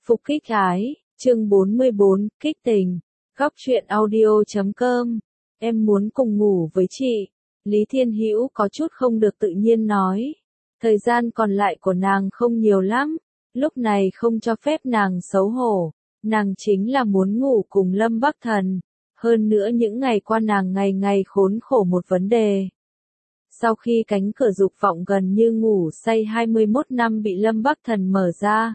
Phục kích ái, chương 44, kích tình, góc truyện audio.com. Em muốn cùng ngủ với chị. Lý Thiên Hữu có chút không được tự nhiên nói. Thời gian còn lại của nàng không nhiều lắm, lúc này không cho phép nàng xấu hổ. Nàng chính là muốn ngủ cùng Lâm Bắc Thần. Hơn nữa những ngày qua nàng ngày ngày khốn khổ một vấn đề. Sau khi cánh cửa dục vọng gần như ngủ say 21 năm bị Lâm Bắc Thần mở ra,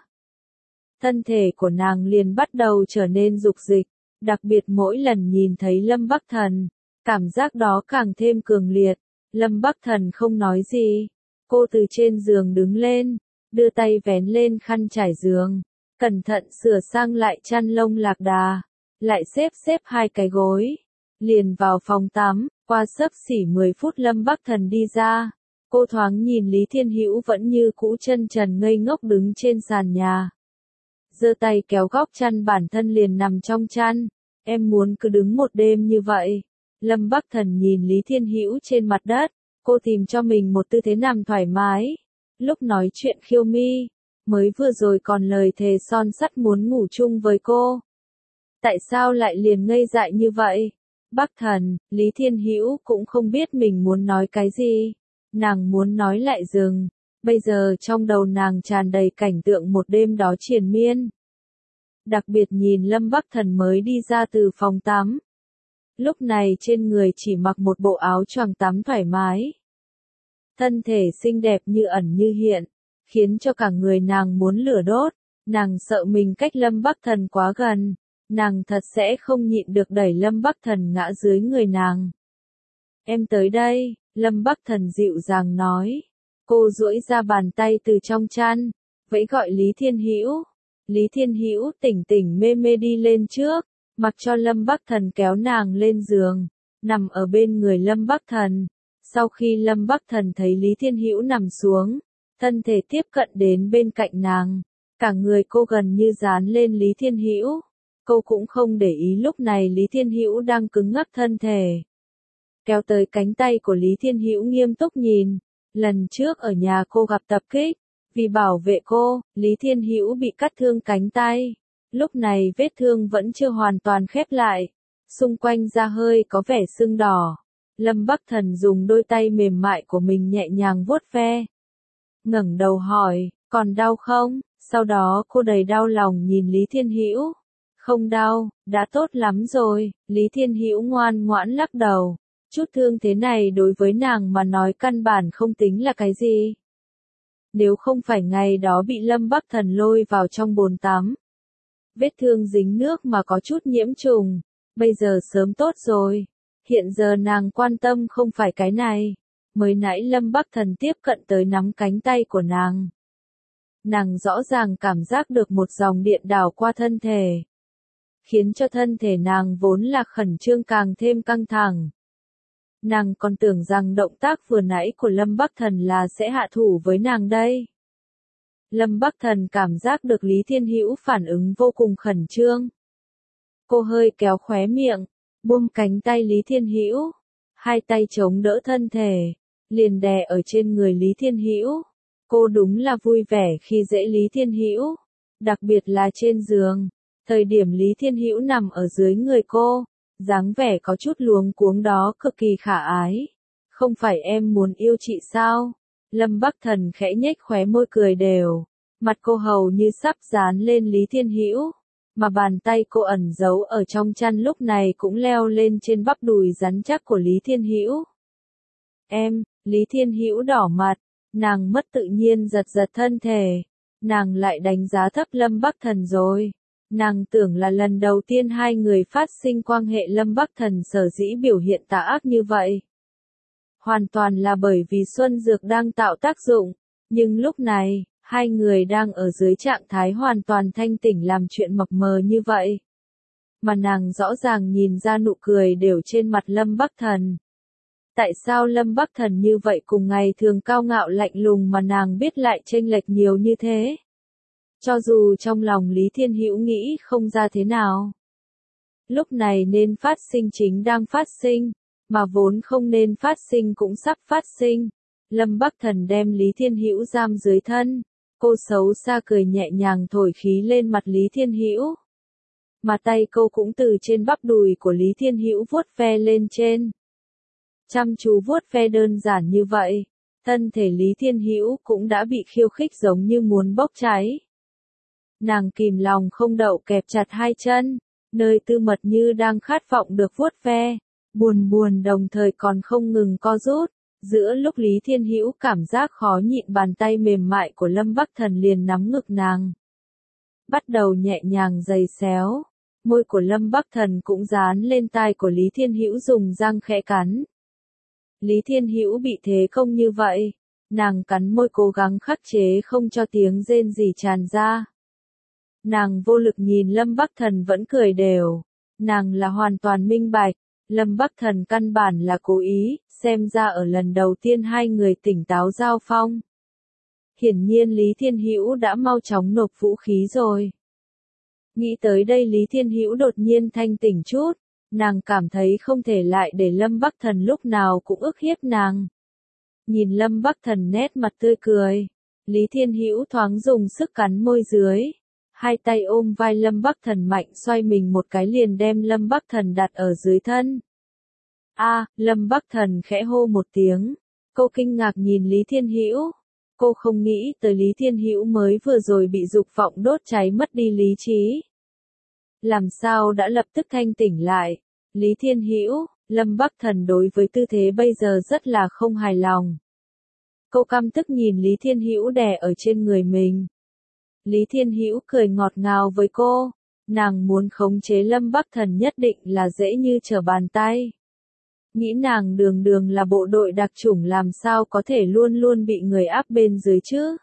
thân thể của nàng liền bắt đầu trở nên dục dịch, đặc biệt mỗi lần nhìn thấy Lâm Bắc Thần, cảm giác đó càng thêm cường liệt. Lâm Bắc Thần không nói gì, cô từ trên giường đứng lên, đưa tay vén lên khăn trải giường, cẩn thận sửa sang lại chăn lông lạc đà, lại xếp hai cái gối, liền vào phòng tắm. Qua xấp xỉ 10 phút Lâm Bắc Thần đi ra, cô thoáng nhìn Lý Thiên Hữu vẫn như cũ chân trần ngây ngốc đứng trên sàn nhà. Giơ tay kéo góc chăn bản thân liền nằm trong chăn. Em muốn cứ đứng một đêm như vậy. Lâm Bắc Thần nhìn Lý Thiên Hữu trên mặt đất, cô tìm cho mình một tư thế nằm thoải mái. Lúc nói chuyện khiêu mi, mới vừa rồi còn lời thề son sắt muốn ngủ chung với cô. Tại sao lại liền ngây dại như vậy? Bắc Thần, Lý Thiên Hữu cũng không biết mình muốn nói cái gì. Nàng muốn nói lại dừng. Bây giờ trong đầu nàng tràn đầy cảnh tượng một đêm đó triền miên. Đặc biệt nhìn Lâm Bắc Thần mới đi ra từ phòng tắm. Lúc này trên người chỉ mặc một bộ áo choàng tắm thoải mái. Thân thể xinh đẹp như ẩn như hiện, khiến cho cả người nàng muốn lửa đốt. Nàng sợ mình cách Lâm Bắc Thần quá gần. Nàng thật sẽ không nhịn được đẩy Lâm Bắc Thần ngã dưới người nàng. Em tới đây, Lâm Bắc Thần dịu dàng nói. Cô duỗi ra bàn tay từ trong chăn, vẫy gọi Lý Thiên Hữu. Lý Thiên Hữu tỉnh tỉnh mê mê đi lên trước, mặc cho Lâm Bắc Thần kéo nàng lên giường, nằm ở bên người Lâm Bắc Thần. Sau khi Lâm Bắc Thần thấy Lý Thiên Hữu nằm xuống, thân thể tiếp cận đến bên cạnh nàng, cả người cô gần như dán lên Lý Thiên Hữu. Cô cũng không để ý lúc này Lý Thiên Hữu đang cứng ngắc thân thể. Kéo tới cánh tay của Lý Thiên Hữu nghiêm túc nhìn. Lần trước ở nhà cô gặp tập kích, vì bảo vệ cô, Lý Thiên Hữu bị cắt thương cánh tay. Lúc này vết thương vẫn chưa hoàn toàn khép lại, xung quanh da hơi có vẻ sưng đỏ. Lâm Bắc Thần dùng đôi tay mềm mại của mình nhẹ nhàng vuốt ve. Ngẩng đầu hỏi, còn đau không? Sau đó cô đầy đau lòng nhìn Lý Thiên Hữu. Không đau, đã tốt lắm rồi. Lý Thiên Hữu ngoan ngoãn lắc đầu. Chút thương thế này đối với nàng mà nói căn bản không tính là cái gì. Nếu không phải ngày đó bị Lâm Bắc Thần lôi vào trong bồn tắm, vết thương dính nước mà có chút nhiễm trùng, bây giờ sớm tốt rồi. Hiện giờ nàng quan tâm không phải cái này. Mới nãy Lâm Bắc Thần tiếp cận tới nắm cánh tay của nàng. Nàng rõ ràng cảm giác được một dòng điện đảo qua thân thể, khiến cho thân thể nàng vốn là khẩn trương càng thêm căng thẳng. Nàng còn tưởng rằng động tác vừa nãy của Lâm Bắc Thần là sẽ hạ thủ với nàng đây. Lâm Bắc Thần cảm giác được Lý Thiên Hữu phản ứng vô cùng khẩn trương. Cô hơi kéo khóe miệng, buông cánh tay Lý Thiên Hữu, hai tay chống đỡ thân thể, liền đè ở trên người Lý Thiên Hữu. Cô đúng là vui vẻ khi dễ Lý Thiên Hữu, đặc biệt là trên giường. Thời điểm Lý Thiên Hữu nằm ở dưới người cô, dáng vẻ có chút luống cuống đó cực kỳ khả ái. Không phải em muốn yêu chị sao? Lâm Bắc Thần khẽ nhếch khóe môi cười đều. Mặt cô hầu như sắp dán lên Lý Thiên Hữu, mà bàn tay cô ẩn giấu ở trong chăn lúc này cũng leo lên trên bắp đùi rắn chắc của Lý Thiên Hữu. Em, Lý Thiên Hữu đỏ mặt, nàng mất tự nhiên giật giật thân thể. Nàng lại đánh giá thấp Lâm Bắc Thần rồi. Nàng tưởng là lần đầu tiên hai người phát sinh quan hệ. Lâm Bắc Thần sở dĩ biểu hiện tà ác như vậy, hoàn toàn là bởi vì Xuân Dược đang tạo tác dụng. Nhưng lúc này, hai người đang ở dưới trạng thái hoàn toàn thanh tỉnh làm chuyện mập mờ như vậy. Mà nàng rõ ràng nhìn ra nụ cười đều trên mặt Lâm Bắc Thần. Tại sao Lâm Bắc Thần như vậy cùng ngày thường cao ngạo lạnh lùng mà nàng biết lại chênh lệch nhiều như thế? Cho dù trong lòng Lý Thiên Hữu nghĩ không ra thế nào. Lúc này nên phát sinh chính đang phát sinh, mà vốn không nên phát sinh cũng sắp phát sinh. Lâm Bắc Thần đem Lý Thiên Hữu giam dưới thân, Cô xấu xa cười nhẹ nhàng thổi khí lên mặt Lý Thiên Hữu. Mà tay cô cũng từ trên bắp đùi của Lý Thiên Hữu vuốt ve lên trên. Chăm chú vuốt ve đơn giản như vậy, thân thể Lý Thiên Hữu cũng đã bị khiêu khích giống như muốn bốc cháy. Nàng kìm lòng không đậu kẹp chặt hai chân, nơi tư mật như đang khát vọng được vuốt ve, buồn buồn đồng thời còn không ngừng co rút. Giữa lúc Lý Thiên Hữu cảm giác khó nhịn, bàn tay mềm mại của Lâm Bắc Thần liền nắm ngực nàng, bắt đầu nhẹ nhàng giày xéo. Môi của Lâm Bắc Thần cũng dán lên tai của Lý Thiên Hữu dùng răng khẽ cắn. Lý Thiên Hữu bị thế công như vậy, nàng cắn môi cố gắng khắc chế không cho tiếng rên rỉ tràn ra. Nàng vô lực nhìn Lâm Bắc Thần vẫn cười đều, nàng là hoàn toàn minh bạch, Lâm Bắc Thần căn bản là cố ý, xem ra ở lần đầu tiên hai người tỉnh táo giao phong. Hiển nhiên Lý Thiên Hữu đã mau chóng nộp vũ khí rồi. Nghĩ tới đây Lý Thiên Hữu đột nhiên thanh tỉnh chút, nàng cảm thấy không thể lại để Lâm Bắc Thần lúc nào cũng ức hiếp nàng. Nhìn Lâm Bắc Thần nét mặt tươi cười, Lý Thiên Hữu thoáng dùng sức cắn môi dưới, hai tay ôm vai Lâm Bắc Thần mạnh xoay mình một cái liền đem Lâm Bắc Thần đặt ở dưới thân. Lâm Bắc Thần khẽ hô một tiếng, cô kinh ngạc nhìn Lý Thiên Hữu. Cô không nghĩ tới Lý Thiên Hữu mới vừa rồi bị dục vọng đốt cháy mất đi lý trí. Làm sao đã lập tức thanh tỉnh lại? Lý Thiên Hữu, Lâm Bắc Thần đối với tư thế bây giờ rất là không hài lòng. Cô căm tức nhìn Lý Thiên Hữu đè ở trên người mình. Lý Thiên Hữu cười ngọt ngào với cô, nàng muốn khống chế Lâm Bắc Thần nhất định là dễ như trở bàn tay. Nghĩ nàng đường đường là bộ đội đặc chủng làm sao có thể luôn luôn bị người áp bên dưới chứ.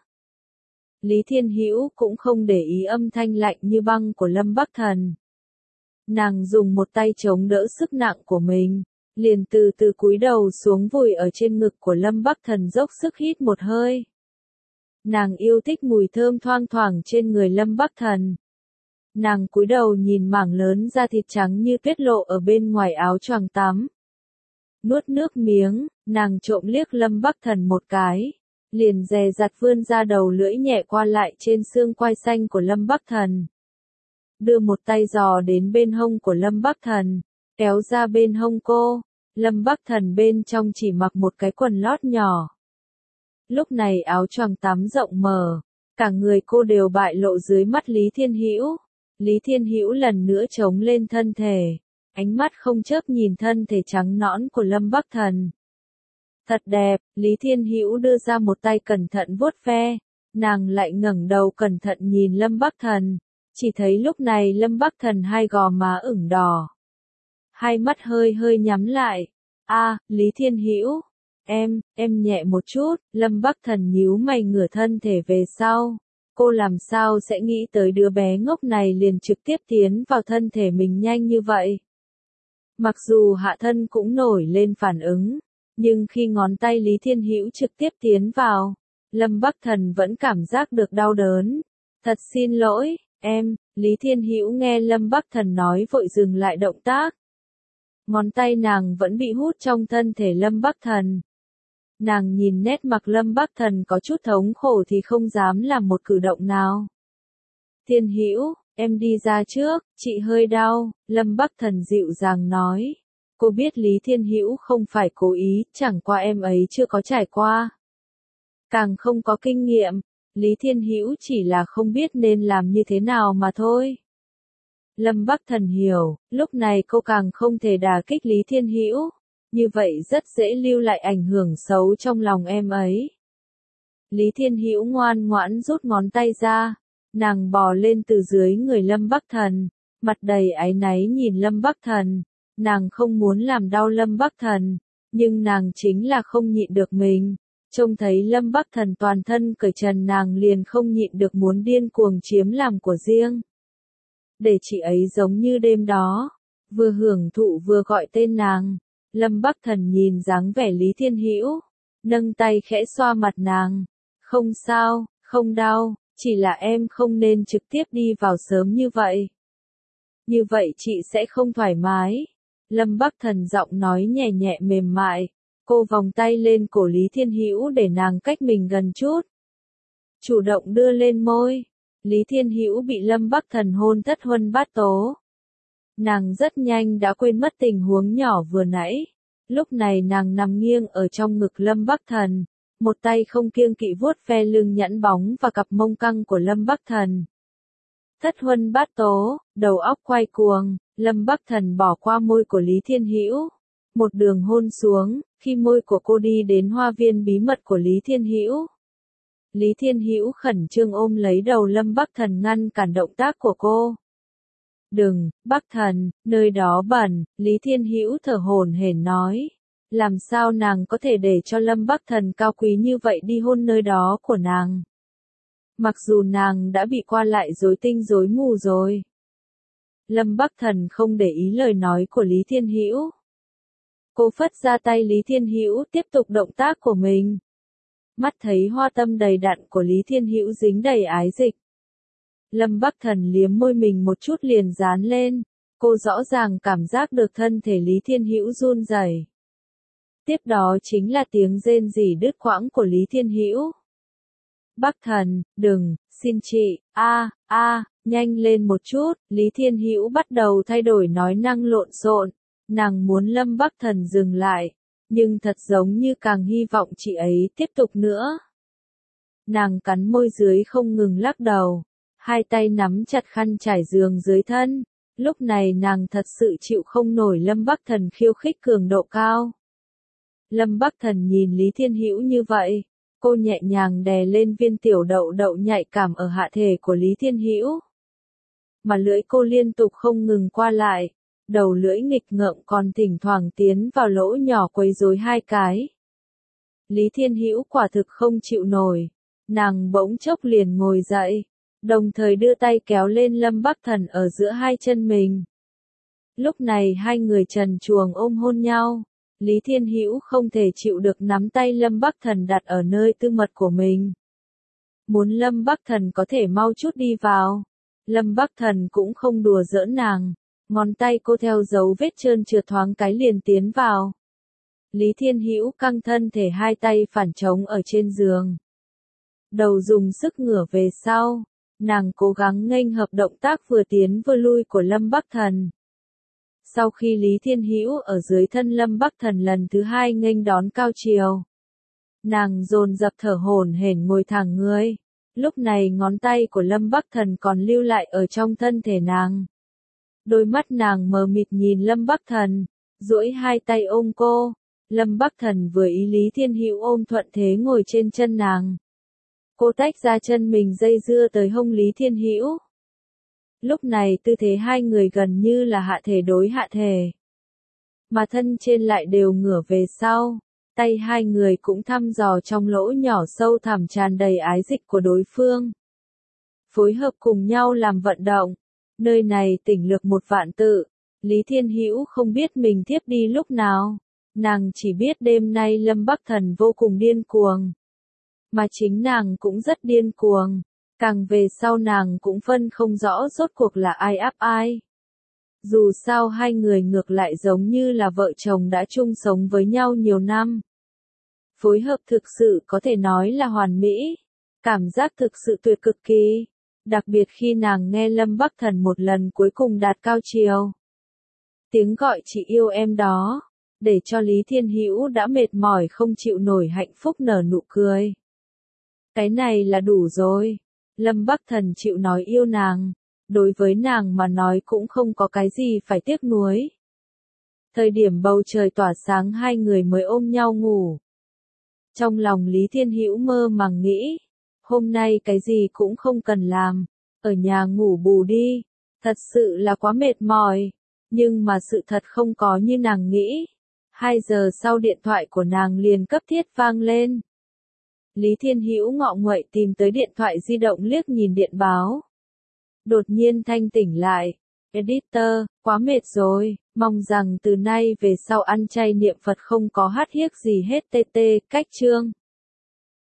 Lý Thiên Hữu cũng không để ý âm thanh lạnh như băng của Lâm Bắc Thần. Nàng dùng một tay chống đỡ sức nặng của mình, liền từ từ cúi đầu xuống vùi ở trên ngực của Lâm Bắc Thần dốc sức hít một hơi. Nàng yêu thích mùi thơm thoang thoảng trên người Lâm Bắc Thần. Nàng cúi đầu nhìn mảng lớn da thịt trắng như tuyết lộ ở bên ngoài áo choàng tắm. Nuốt nước miếng, nàng trộm liếc Lâm Bắc Thần một cái, liền dè dặt vươn ra đầu lưỡi nhẹ qua lại trên xương quai xanh của Lâm Bắc Thần. Đưa một tay giò đến bên hông của Lâm Bắc Thần, kéo ra bên hông cô, Lâm Bắc Thần bên trong chỉ mặc một cái quần lót nhỏ. Lúc này áo choàng tắm rộng mở, cả người cô đều bại lộ dưới mắt Lý Thiên Hữu. Lý Thiên Hữu lần nữa chống lên thân thể, ánh mắt không chớp nhìn thân thể trắng nõn của Lâm Bắc Thần. Thật đẹp, Lý Thiên Hữu đưa ra một tay cẩn thận vuốt ve, nàng lại ngẩng đầu cẩn thận nhìn Lâm Bắc Thần, chỉ thấy lúc này Lâm Bắc Thần hai gò má ửng đỏ. Hai mắt hơi hơi nhắm lại. Lý Thiên Hữu, em nhẹ một chút, Lâm Bắc Thần nhíu mày ngửa thân thể về sau. Cô làm sao sẽ nghĩ tới đứa bé ngốc này liền trực tiếp tiến vào thân thể mình nhanh như vậy. Mặc dù hạ thân cũng nổi lên phản ứng, nhưng khi ngón tay Lý Thiên Hữu trực tiếp tiến vào, Lâm Bắc Thần vẫn cảm giác được đau đớn. Thật xin lỗi, em, Lý Thiên Hữu nghe Lâm Bắc Thần nói vội dừng lại động tác. Ngón tay nàng vẫn bị hút trong thân thể Lâm Bắc Thần. Nàng nhìn nét mặt Lâm Bắc Thần có chút thống khổ thì không dám làm một cử động nào. Thiên Hữu, em đi ra trước, chị hơi đau, Lâm Bắc Thần dịu dàng nói. Cô biết Lý Thiên Hữu không phải cố ý, chẳng qua em ấy chưa có trải qua. Càng không có kinh nghiệm, Lý Thiên Hữu chỉ là không biết nên làm như thế nào mà thôi. Lâm Bắc Thần hiểu, lúc này cô càng không thể đả kích Lý Thiên Hữu, như vậy rất dễ lưu lại ảnh hưởng xấu trong lòng em ấy. Lý Thiên Hữu ngoan ngoãn rút ngón tay ra, nàng bò lên từ dưới người Lâm Bắc Thần, mặt đầy áy náy nhìn Lâm Bắc Thần, nàng không muốn làm đau Lâm Bắc Thần, nhưng nàng chính là không nhịn được mình. Trông thấy Lâm Bắc Thần toàn thân cởi trần nàng liền không nhịn được muốn điên cuồng chiếm làm của riêng. Để chị ấy giống như đêm đó, vừa hưởng thụ vừa gọi tên nàng. Lâm Bắc Thần nhìn dáng vẻ Lý Thiên Hữu, nâng tay khẽ xoa mặt nàng. Không sao, không đau, chỉ là em không nên trực tiếp đi vào sớm như vậy. Như vậy chị sẽ không thoải mái. Lâm Bắc Thần giọng nói nhẹ nhẹ mềm mại. Cô vòng tay lên cổ Lý Thiên Hữu để nàng cách mình gần chút. chủ động đưa lên môi. Lý Thiên Hữu bị Lâm Bắc Thần hôn thất huân bát tố. Nàng rất nhanh đã quên mất tình huống nhỏ vừa nãy. Lúc này nàng nằm nghiêng ở trong ngực Lâm Bắc Thần, một tay không kiêng kỵ vuốt ve lưng nhẵn bóng và cặp mông căng của Lâm Bắc Thần. Thất huân bát tố, đầu óc quay cuồng, Lâm Bắc Thần bỏ qua môi của Lý Thiên Hữu, một đường hôn xuống, khi môi của cô đi đến hoa viên bí mật của Lý Thiên Hữu. Lý Thiên Hữu khẩn trương ôm lấy đầu Lâm Bắc Thần ngăn cản động tác của cô. Đừng, Bắc Thần, nơi đó bẩn, Lý Thiên Hữu thở hổn hển nói. Làm sao nàng có thể để cho Lâm Bắc Thần cao quý như vậy đi hôn nơi đó của nàng? Mặc dù nàng đã bị qua lại rối tinh rối mù rồi. Lâm Bắc Thần không để ý lời nói của Lý Thiên Hữu. Cô phất ra tay Lý Thiên Hữu tiếp tục động tác của mình. Mắt thấy hoa tâm đầy đặn của Lý Thiên Hữu dính đầy ái dịch. Lâm Bắc Thần liếm môi mình một chút liền dán lên. Cô rõ ràng cảm giác được thân thể Lý Thiên Hữu run rẩy. Tiếp đó chính là tiếng rên rỉ đứt quãng của Lý Thiên Hữu. Bắc Thần, đừng, xin chị, nhanh lên một chút, Lý Thiên Hữu bắt đầu thay đổi nói năng lộn xộn. Nàng muốn Lâm Bắc Thần dừng lại, nhưng thật giống như càng hy vọng chị ấy tiếp tục nữa. Nàng cắn môi dưới không ngừng lắc đầu, hai tay nắm chặt khăn trải giường dưới thân. Lúc này nàng thật sự chịu không nổi Lâm Bắc Thần khiêu khích cường độ cao. Lâm Bắc Thần nhìn Lý Thiên Hữu như vậy, cô nhẹ nhàng đè lên viên tiểu đậu đậu nhạy cảm ở hạ thể của Lý Thiên Hữu. Mà lưỡi cô liên tục không ngừng qua lại, đầu lưỡi nghịch ngợm còn thỉnh thoảng tiến vào lỗ nhỏ quấy rối hai cái. Lý Thiên Hữu quả thực không chịu nổi, nàng bỗng chốc liền ngồi dậy, đồng thời đưa tay kéo lên Lâm Bắc Thần ở giữa hai chân mình. Lúc này hai người trần truồng ôm hôn nhau. Lý Thiên Hữu không thể chịu được nắm tay Lâm Bắc Thần đặt ở nơi tư mật của mình. Muốn Lâm Bắc Thần có thể mau chút đi vào. Lâm Bắc Thần cũng không đùa giỡn nàng. Ngón tay cô theo dấu vết trơn trượt thoáng cái liền tiến vào. Lý Thiên Hữu căng thân thể hai tay phản trống ở trên giường. Đầu dùng sức ngửa về sau. Nàng cố gắng nghênh hợp động tác vừa tiến vừa lui của Lâm Bắc Thần. Sau khi Lý Thiên Hữu ở dưới thân Lâm Bắc Thần lần thứ hai nghênh đón cao triều, nàng dồn dập thở hổn hển ngồi thẳng người. Lúc này ngón tay của Lâm Bắc Thần còn lưu lại ở trong thân thể nàng. Đôi mắt nàng mờ mịt nhìn Lâm Bắc Thần, duỗi hai tay ôm cô. Lâm Bắc Thần vừa ý Lý Thiên Hữu ôm thuận thế ngồi trên chân nàng. Cô tách ra chân mình dây dưa tới hông Lý Thiên Hữu. Lúc này tư thế hai người gần như là hạ thể đối hạ thể. Mà thân trên lại đều ngửa về sau. Tay hai người cũng thăm dò trong lỗ nhỏ sâu thẳm tràn đầy ái dịch của đối phương. Phối hợp cùng nhau làm vận động. Nơi này tỉnh lược một vạn tự. Lý Thiên Hữu không biết mình tiếp đi lúc nào. Nàng chỉ biết đêm nay Lâm Bắc Thần vô cùng điên cuồng. Mà chính nàng cũng rất điên cuồng. Càng về sau nàng cũng phân không rõ rốt cuộc là ai áp ai. Dù sao hai người ngược lại giống như là vợ chồng đã chung sống với nhau nhiều năm. Phối hợp thực sự có thể nói là hoàn mỹ. Cảm giác thực sự tuyệt cực kỳ. Đặc biệt khi nàng nghe Lâm Bắc Thần một lần cuối cùng đạt cao triều. Tiếng gọi chị yêu em đó, để cho Lý Thiên Hữu đã mệt mỏi không chịu nổi hạnh phúc nở nụ cười. Cái này là đủ rồi. Lâm Bắc Thần chịu nói yêu nàng, đối với nàng mà nói cũng không có cái gì phải tiếc nuối. Thời điểm bầu trời tỏa sáng hai người mới ôm nhau ngủ. Trong lòng Lý Thiên Hữu mơ màng nghĩ, hôm nay cái gì cũng không cần làm, ở nhà ngủ bù đi, thật sự là quá mệt mỏi, nhưng mà sự thật không có như nàng nghĩ. 2 giờ sau điện thoại của nàng liền cấp thiết vang lên. Lý Thiên Hữu ngọ nguậy tìm tới điện thoại di động liếc nhìn điện báo. Đột nhiên thanh tỉnh lại. Editor, quá mệt rồi, mong rằng từ nay về sau ăn chay niệm Phật không có hát hiếc gì hết. TT, cách chương.